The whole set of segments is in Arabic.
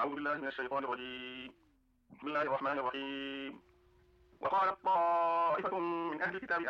أعوذ بالله من الشيطان الرجيم. بسم الله الرحمن الرحيم. وقالت طائفة من أهل الكتاب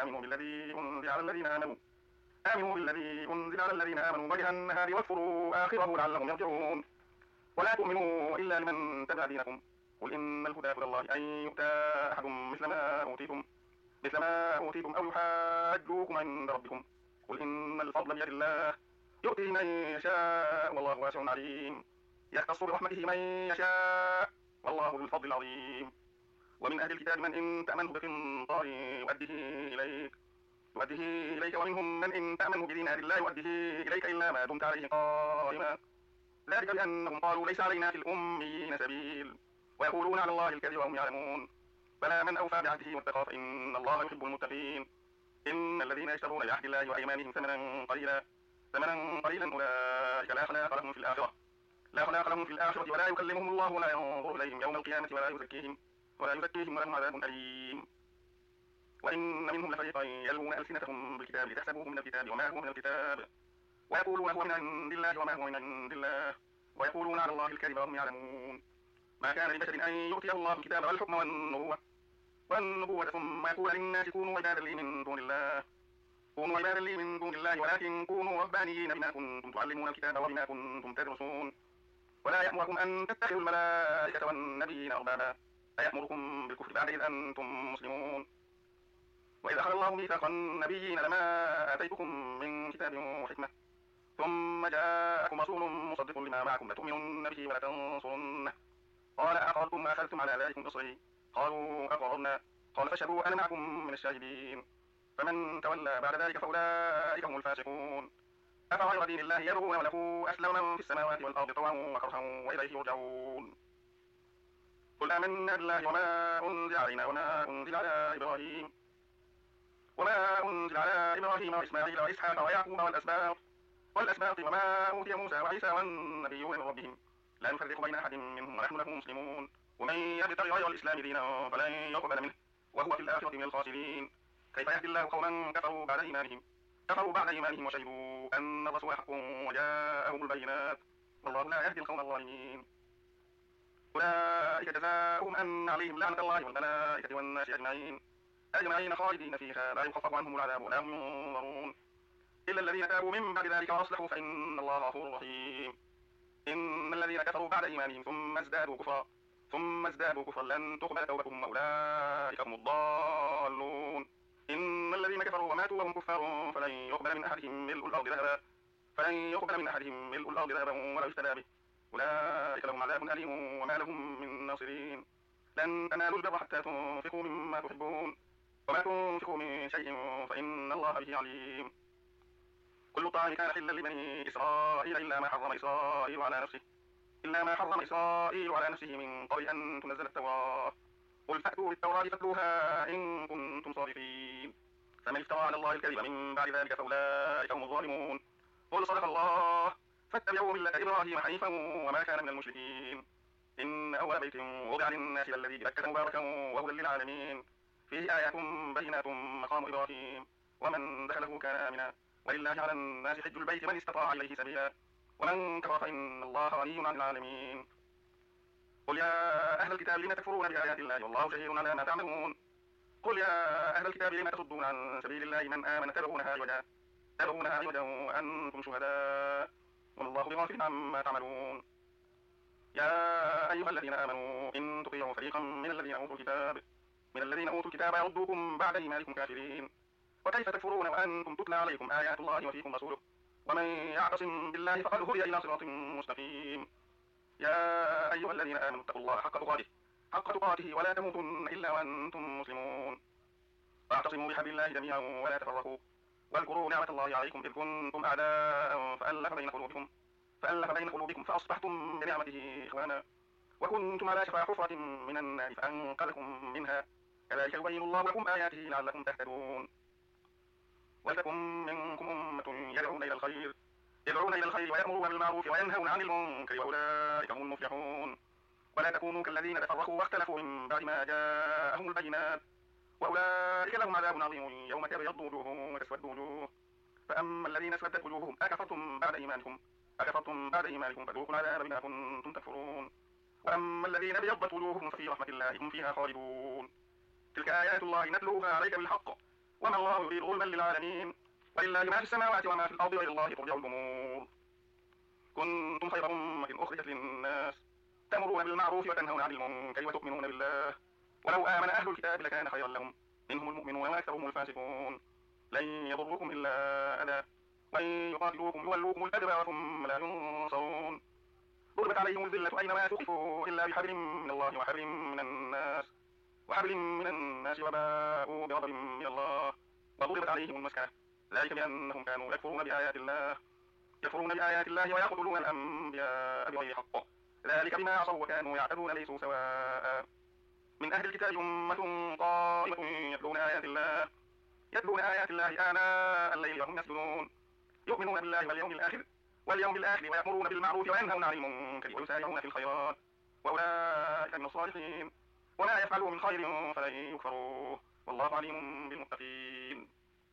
آمنوا بالذي أنزل على الذين آمنوا وجه النهار واكفروا آخره لعلهم يرجعون. ولا تؤمنوا إلا لمن تبع دينكم. قل إن الهدى هدى الله أن يؤتى أحد مثل ما أوتيتم أو يحاجوكم عند ربكم. قل إن الفضل بيد الله يؤتيه من يشاء والله واسع عليم. يختص برحمته من يشاء والله ذو الفضل العظيم. ومن أهل الكتاب من إن تأمنه بقنطار يؤديه إليك ومنهم من إن تأمنه بدينار لا يؤديه إليك إلا ما دمت عليه قائما. ذلك بأنهم قالوا ليس علينا في الأميين سبيل ويقولون على الله الكذب وهم يعلمون. بلى من أوفى بعهده واتقى فإن الله يحب المتقين. إن الذين يشترون بعهد الله وأيمانهم ثمنا قليلا أولئك لا خلاق لهم في الآخرة ولا يكلمهم الله ولا ينظر إليهم يوم القيامة ولا يزكيهم ولهم عذاب أليم. وإن منهم لفريقا يلوون ألسنتهم بالكتاب لتحسبوه من الكتاب وما هو من الكتاب ويقولون هو من عند الله وما هو من عند الله ويقولون على الله الكذب وهم يعلمون. ما كان لبشر أن يؤتيه الله الكتاب والحكم والنبوة ثم يقول للناس كونوا عبادا لي من دون الله ولكن كونوا ربانيين بما كنتم تعلمون الكتاب وبما كنتم تدرسون. ولا يأمركم أن تتخذوا الملائكة والنبيين أربابا أيأمركم بالكفر بعد إذ أنتم مسلمون. وإذا أخذ الله ميثاق النبيين لما آتيتكم من كتاب وحكمة ثم جاءكم رسول مصدق لما معكم لتؤمنن به ولتنصرنه قال أقررتم وأخذتم على ذلكم إصري قالوا أقررنا قال فاشهدوا أنا معكم من الشاهدين. فمن تولى بعد ذلك فأولئك هم الفاسقون. أفغير دين الله يبغون وله أسلم من في السماوات والأرض طوعا وكرها وإليه يرجعون. قل آمنا بالله وما أنزل علينا وما أنزل على إبراهيم وإسماعيل وإسحاق ويعقوب والأسباط وما أوتي موسى وعيسى والنبيون من ربهم لا نفرق بين أحد منهم ونحن له مسلمون. ومن يبتغي غير الإسلام دينا فلن يقبل منه وهو في الآخرة من الخاسرين. كيف يهدي الله قوما كفروا بعد إيمانهم وشهدوا أن الرسول حق وجاءهم البينات والله لا يهدي القوم الظالمين. أولئك جزاؤهم أن عليهم لعنة الله والملائكة والناس أجمعين خالدين فيها لا يخفف عنهم العذاب ولا هم ينظرون إلا الذين تابوا من بعد ذلك وأصلحوا فإن الله غفور رحيم. إن الذين كفروا بعد إيمانهم ثم ازدادوا كفرا لن تقبل توبتهم وأولئك هم الضالون. إن الذين كفروا وماتوا وهم كفار فلن يقبل من أحدهم ملء الأرض ذهبا ولا يفتدى به أولئك لهم عذاب أليم وما لهم من ناصرين. لن تنالوا البر حتى تنفقوا مما تحبون وما تنفقوا من شيء فإن الله به عليم. كل طعام كان حلا لبني إسرائيل إلا ما حرم إسرائيل على نفسه من قبل أن تنزل التوراة. قل فأتوا بالتوراة فاتلوها إن كنتم صادقين. فمن افترى على الله الكذب من بعد ذلك فأولئك هم الظالمون. قل صدق الله فاتبعوا ملة إبراهيم حنيفا وما كان من المشركين. إن أول بيت وضع للناس الذي ببكة مباركا وهدى للعالمين فيه آيات بينات مقام إبراهيم ومن دخله كان آمنا ولله على الناس حج البيت من استطاع إليه سبيلا ومن كفر فإن الله غني عن العالمين. قل يا أهل الكتاب لم تكفرون بآيات الله والله شهيد على ما تعملون. قل يا أهل الكتاب لم تصدون عن سبيل الله من آمن تبغونها عوجا وأنتم شهداء وما الله بغافل عما تعملون. يا أيها الذين آمنوا إن تطيعوا فريقا من الذين أوتوا الكتاب يردوكم بعد إيمانكم كافرين. وكيف تكفرون وأنتم تتلى عليكم آيات الله وفيكم رسوله ومن يعتصم بالله فقد هدي إلى صراط مستقيم. يا أيها الذين آمنوا اتقوا الله حق تقاته ولا تموتن إلا وأنتم مسلمون. واعتصموا بحبل الله جميعا ولا تفرقوا واذكروا نعمة الله عليكم إذ كنتم أعداء فألف بين قلوبكم فأصبحتم بنعمته إخوانا وكنتم على شفا حفرة من النار فأنقذكم منها كذلك يبين الله لكم آياته لعلكم تهتدون. ولتكن منكم أمة يدعون إلى الخير ويأمرون بالمعروف وينهون عن المنكر وأولئك هم المفلحون. ولا تكونوا كالذين تفرقوا واختلفوا من بعد ما جاءهم البينات وأولئك لهم عذاب عظيم يوم تبيض وجوه وتسود وجوه. فأما الذين اسودت وجوههم أكفرتم بعد إيمانكم فذوقوا العذاب بما كنتم تكفرون. فأما الذين ابيضت وجوههم ففي رحمة الله هم فيها خالدون. تلك آيات الله نتلوها عليك بالحق وما الله يريد ظلما للعالمين ولله ما في السماوات وما في الأرض وإلى الله ترجع الأمور. كنتم خير أمة أخرجت للناس تأمرون بالمعروف وتنهون عن المنكر وتؤمنون بالله ولو آمن أهل الكتاب لكان خيرا لهم منهم المؤمنون وأكثرهم الفاسقون. لن يضروكم إلا أذى وإن يقاتلوكم يولوكم الأدبار ثم لا ينصرون. ضربت عليهم الذلة أينما ثقفوا إلا بحبل من الله وحبل من الناس وباءوا بغضب من الله وضربت عليهم المسكنة ذلك بأنهم كانوا يكفرون بآيات الله ويقتلون الأنبياء بغير حق ذلك بما عصوا وكانوا يعتدون ليسوا سواء. من أهل الكتاب أمة قائمة يتلون آيات الله آناء الليل وهم يسجدون يؤمنون بالله واليوم الآخر ويأمرون بالمعروف وينهون عن المنكر ويسارعون في الخيرات وأولئك من الصالحين وما يفعلوا من خير فلن يكفروه والله عليم بالمتقين.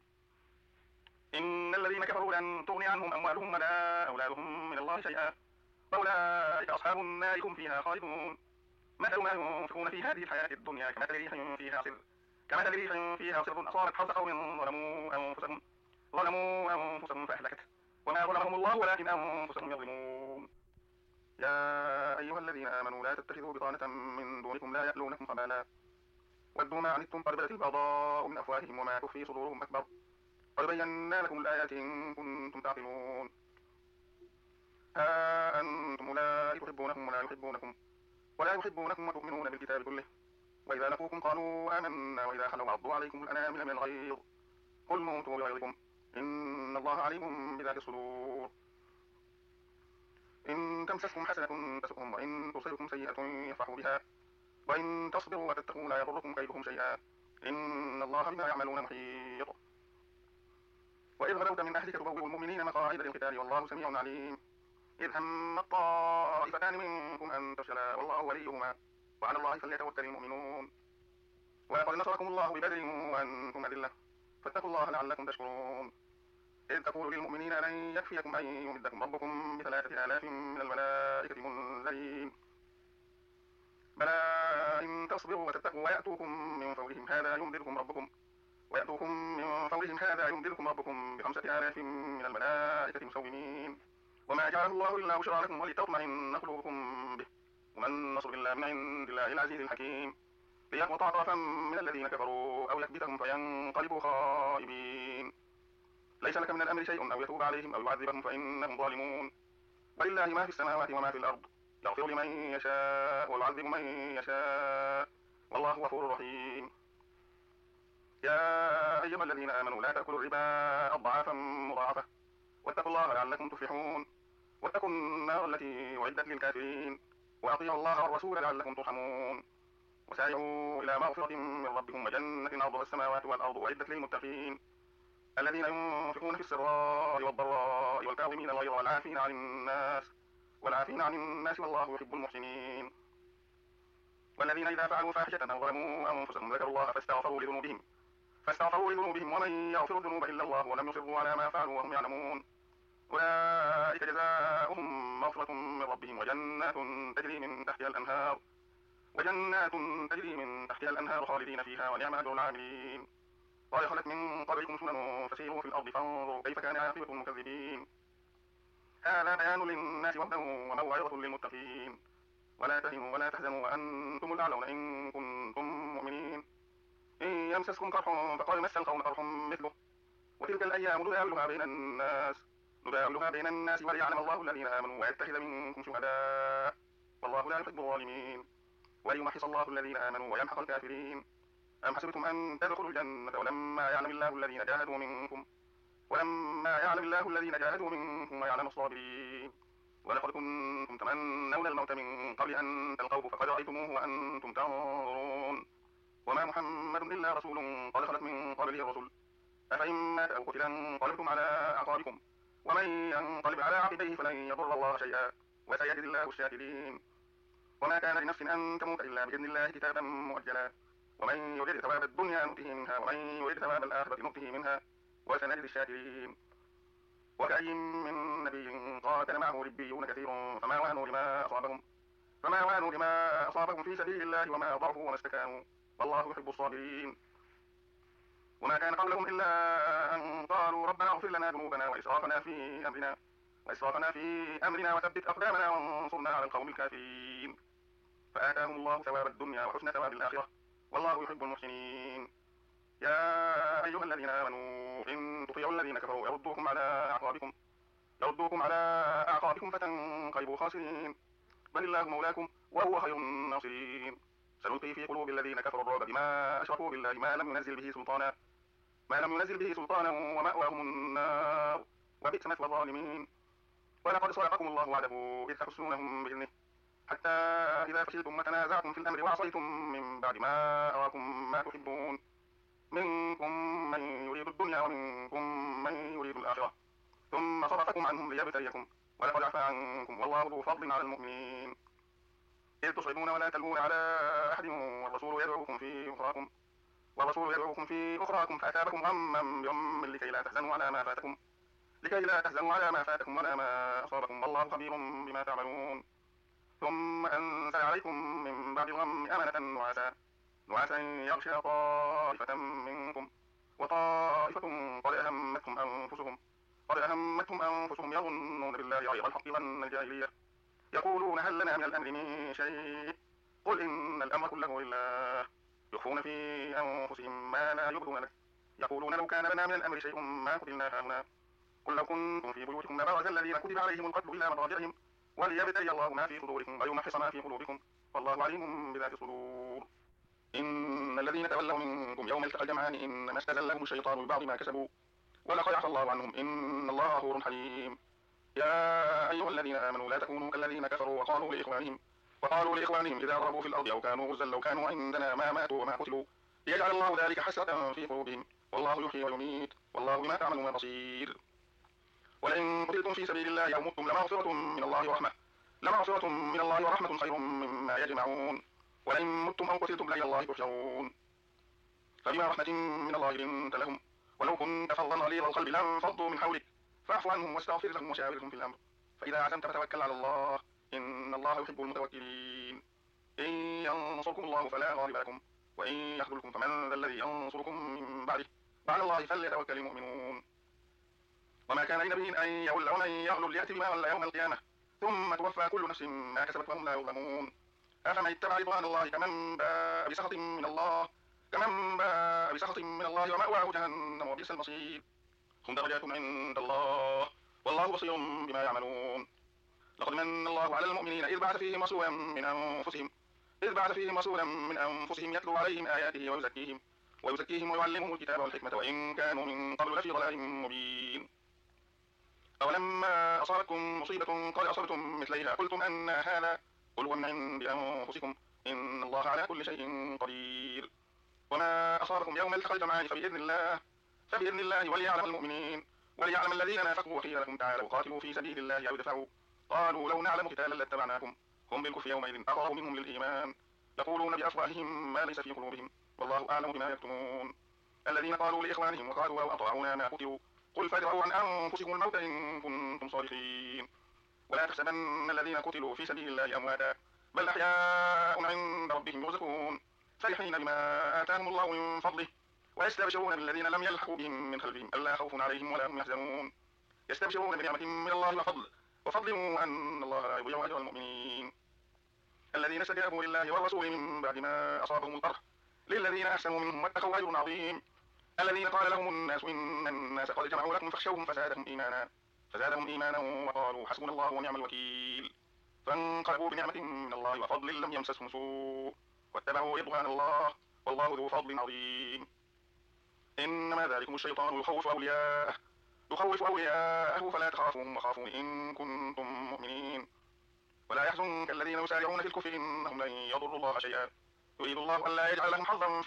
إن الذين كفروا لن تغني عنهم أموالهم ولا أولادهم من الله شيئا وأولئك أصحاب النار هم فيها خالدون. مثل ما ينفقون في هذه الحياة الدنيا كمثل ريح فيها صر أصابت حرث قوم ظلموا أنفسهم فأهلكته وما ظلمهم الله ولكن أنفسهم يظلمون. يا أيها الذين آمنوا لا تتخذوا بطانة من دونكم لا يألونكم خبالا ودوا ما عنتم قد بدت البغضاء من أفواههم وما تخفي صدورهم أكبر قد بينا لكم الآيات إن كنتم تعقلون. ها أنتم أولئك تحبونهم ولا يحبونكم وتؤمنون بالكتاب كله وإذا لقوكم قالوا آمنا وإذا خلوا عضوا عليكم الأنامل من الغيظ قل موتوا بغيظكم إن الله عليم بذات الصدور. إن تمسسكم حسنة تسؤهم وإن تصبكم سيئة يفرحوا بها وإن تصبروا وتتقوا لا يضركم كيدهم شيئا إن الله بما يعملون محيط. وإذ غدوت من أهلك تبوئ المؤمنين مقاعد للقتال والله سميع عليم. إذ هم الطائفتان منكم أن تفشلا والله وليهما وعلى الله فليتوكل المؤمنون. ولقد نصركم الله ببدر وأنتم أذلة فاتقوا الله لعلكم تشكرون. إذ تقول للمؤمنين لن يكفيكم أن يمدكم ربكم ب3000 من الملائكة منزلين بلى إن تصبروا وتتقوا ويأتوكم من فورهم هذا يمددكم ربكم ب5000 من الملائكة مسومين وما جعله الله إلا بشرى لكم ولتطمئن قلوبكم به وما النصر إلا من عند الله العزيز الحكيم. ليقطع طرفا من الذين كفروا أو يكبتهم فينقلبوا خائبين. ليس لك من الأمر شيء أو يتوب عليهم أو يعذبهم فإنهم ظالمون. ولله ما في السماوات وما في الأرض يغفر لمن يشاء ويعذب من يشاء والله غفور رحيم. يا أيها الذين آمنوا لا تأكلوا الربا أضعافا مضاعفة واتقوا الله لعلكم تفلحون. واتقوا النار التي أعدت للكافرين وأطيعوا الله والرسول لعلكم ترحمون. وسارعوا إلى مغفرة من ربكم وجنة عرضها السماوات والأرض أعدت للمتقين الذين ينفقون في السراء والضراء والكاظمين الغيظ والعافين عن الناس والله يحب المحسنين. والذين إذا فعلوا فاحشة أو ظلموا أنفسهم ذكروا الله فاستغفروا لذنوبهم ومن يغفر الذنوب إلا الله ولم يصروا على ما فعلوا وهم يعلمون أولئك جزاؤهم مغفرة من ربهم وجنات تجري من تحتها الأنهار خالدين فيها ونعم أجر العاملين. قد خلت من قبلكم سنن فسيروا في الأرض فانظروا كيف كان عاقبة المكذبين. هذا بيان للناس وهدى وموعظة للمتقين. ولا تهنوا ولا تحزنوا وأنتم الأعلون إن كنتم مؤمنين. إن يمسسكم قرح فقد مس القوم قرح مثله وتلك الأيام نداولها بين الناس وليعلم الله الذين آمنوا ويتخذ منكم شهداء والله لا يحب الظالمين. وليمحص الله الذين آمنوا ويمحق الكافرين. أم حسبتم أن تدخلوا الجنة ولما يعلم الله الذين جاهدوا منكم ويعلم الصابرين. ولقد كنتم تمنون الموت من قبل أن تلقوه فقد رأيتموه وأنتم تنظرون. وما محمد إلا رسول قد خلت من قبله الرسل أفإن مات أو قتل انقلبتم على أعقابكم ومن ينقلب على عقبيه فلن يضر الله شيئا وسيجزي الله الشاكرين. وما كان لنفس أن تموت إلا بإذن الله كتابا مؤجلا ومن يريد ثواب الدنيا نؤته منها ومن يريد ثواب الآخرة نؤته منها وسنجزي الشاكرين. وكأي من نبي قاتل معه ربيون كثير فما وهنوا لما أصابهم فما وهنوا لما أصابهم في سبيل الله وما ضعفوا وما استكانوا والله يحب الصابرين. وما كان قولهم إلا أن قالوا ربنا اغفر لنا ذنوبنا وإسرافنا في أمرنا وثبت أقدامنا وانصرنا على القوم الكافرين. فآتاهم الله ثواب الدنيا وحسن ثواب الآخرة والله يحب المحسنين. يا أيها الذين آمنوا إن تطيعوا الذين كفروا يردوكم على أعقابكم فتنقلبوا خاسرين. بل الله مولاكم وهو خير الناصرين. سنلقي في قلوب الذين كفروا الرعب بما أشركوا بالله ما لم ينزل به سلطانا ومأواهم النار وبئس مثوى الظالمين. ولقد صدقكم الله وعده إذ تحسونهم بإذنه حتى إذا فشلتم وتنازعتم في الأمر وعصيتم من بعد ما أراكم ما تحبون منكم من يريد الدنيا ومنكم من يريد الآخرة ثم صرفكم عنهم ليبتليكم ولقد عفا عنكم والله ذو فضل على المؤمنين. إذ تصعدون ولا تلوون على أحد والرسول يدعوكم في أخراكم فأثابكم غما بغم لكي لا تحزنوا على ما فاتكم ولا ما أصابكم والله خبير بما تعملون. ثم أنزل عليكم من بعد الغم أمنة نعاسا يغشى طائفة منكم وطائفة قد أهمتهم أنفسهم يظنون بالله غير الحق ظن الجاهلية يقولون هل لنا من الأمر من شيء قل إن الأمر كله لله يخفون في أنفسهم ما لا يبدون لك يقولون لو كان لنا من الأمر شيء ما قتلنا هنا قل لو كنتم في بيوتكم لبرز الذين كتب عليهم القتل إلى مضاجعهم وليبتلي الله ما في صدوركم ويمحص ما في قلوبكم والله عليم بذات الصدور. إن الذين تولوا منكم يوم التقى الجمعان إنما استزلهم الشيطان ببعض ما كسبوا ولقد عفا الله عنهم إن الله غفور حليم. يا أيها الذين آمنوا لا تكونوا كالذين كفروا وقالوا لإخوانهم إذا ضربوا في الأرض أو كانوا غزا لو كانوا عندنا ما ماتوا وما قتلوا ليجعل الله ذلك حسرة في قلوبهم والله يحيي ويميت والله بما تعملون بصير. ولئن قتلتم في سبيل الله أو متم لمغفرة من الله ورحمة خير مما يجمعون. ولئن متم أو قتلتم لإلى الله تحشرون. فبما رحمة من الله لنت لهم ولو كنت فظا غليظ القلب لانفضوا من حولك فاعف عنهم واستغفر لهم وشاورهم في الأمر فإذا عزمت فتوكل على الله إن الله يحب المتوكلين. إن ينصركم الله فلا غالب لكم وإن يخذلكم فمن ذا الذي ينصركم من بعده وعلى الله فليتوكل المؤمنون. وما كان لنبي أن يغل ومن يغل ليأتي بما غل يوم القيامة ثم توفى كل نفس ما كسبت وهم لا يظلمون. أفمن اتبع رضوان الله كمن باء بسخط من الله ومأواه جهنم وبئس المصير. هم درجات عند الله والله بصير بما يعملون. لقد من الله على المؤمنين إذ بعث فيهم رسولا من أنفسهم يتلو عليهم آياته ويزكيهم ويعلمهم الكتاب والحكمة وإن كانوا من قبل لفي ضلال مبين. أولما أصابتكم مصيبة قد أصبتم مثليها قلتم أن هذا قل هو من عند أنفسكم إن الله على كل شيء قدير. وما أصابكم يوم التقى الجمعان فبإذن الله وليعلم المؤمنين وليعلم الذين نافقوا وقيل لهم تعالوا قاتلوا في سبيل الله أو ادفعوا قالوا لو نعلم قتالا لاتبعناكم هم بالكفر يومئذ أقرب منهم للإيمان يقولون بأفواههم ما ليس في قلوبهم والله أعلم بما يكتمون. الذين قالوا لإخوانهم وقالوا لو أطاعونا ما قتلوا قل فادرؤوا عن أنفسكم الموت إن كنتم صادقين. ولا تحسبن الذين قتلوا في سبيل الله أمواتا بل أحياء عند ربهم يرزقون فرحين بما آتاهم الله من فضله ويستبشرون بالذين لم يلحقوا بهم من خلفهم ألا خوف عليهم ولا هم يحزنون. يستبشرون بنعمة من الله وفضل وأن الله لا يضيع أجر المؤمنين. الذين استجابوا لله والرسول من بعد ما أصابهم القرح للذين أحسنوا منهم واتقوا أجر عظيم. الذين قال لهم الناس إن الناس قد جمعوا لكم فاخشوهم فزادهم إيمانا وقالوا حسبنا الله ونعم الوكيل. فانقلبوا بنعمة من الله وفضل لم يمسسهم سوء واتبعوا رضوان الله والله ذو فضل عظيم. إنما ذلكم الشيطان يخوف أولياءه فلا تخافوهم وخافون إن كنتم مؤمنين. ولا يحزنك الذين يسارعون في الكفر إنهم لن يضروا الله شيئا يريد الله ألا يجعل لهم حظا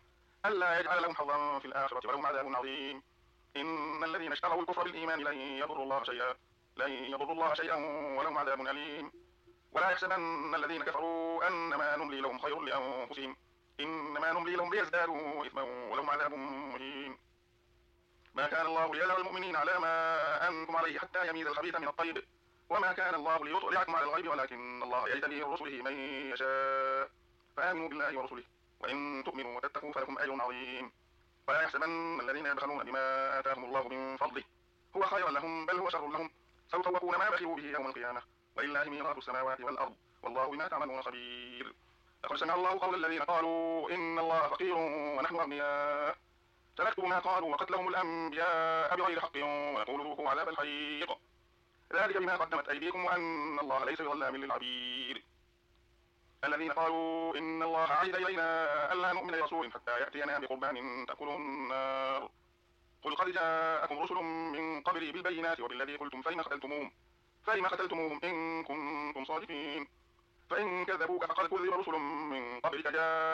في الآخرة ولهم عذاب عظيم. إن الذين اشتروا الكفر بالإيمان لن يضروا الله شيئا ولهم عذاب أليم. ولا يحسبن الذين كفروا أنما نملي لهم خير لأنفسهم إنما نملي لهم ليزدادوا إثما ولهم عذاب مهين. ما كان الله ليذر المؤمنين على ما أنتم عليه حتى يميز الخبيث من الطيب وما كان الله ليطلعكم على الغيب ولكن الله يجتبي من رسله من يشاء فآمنوا بالله ورسله وإن تؤمنوا وتتقوا فلكم أجر عظيم ولا يحسبن الذين يبخلون بما آتاهم الله من فضله هو خيرا لهم بل هو شر لهم سيطوقون ما بخلوا به يوم القيامة ولله ميراث السماوات والأرض والله بما تعملون خبير لقد سمع الله قول الذين قالوا إن الله فقير ونحن أغنياء سنكتب ما قالوا وقتلهم الأنبياء بغير حق ونقول ذوقوا عذاب الحريق ذلك بما قدمت أيديكم وأن الله ليس بظلام للعبيد الذين قالوا إن الله عهد إلينا ألا نؤمن لرسول حتى يأتينا بقربان تأكله النار قل قد جاءكم رسل من قبلي بالبينات وبالذي قلتم فلم قتلتموهم إن كنتم صادقين فإن كذبوك فقد كذب رسل من قبلك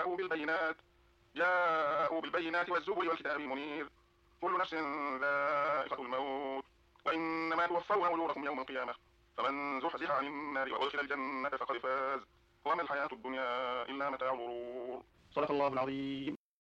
جاءوا بالبينات والزبر والكتاب المنير كل نفس ذائقة الموت وإنما توفون أجوركم يوم القيامة فمن زحزح عن النار وأدخل الجنة فقد فاز وما الحياة الدنيا إلا متاع الغرور صدق الله العظيم.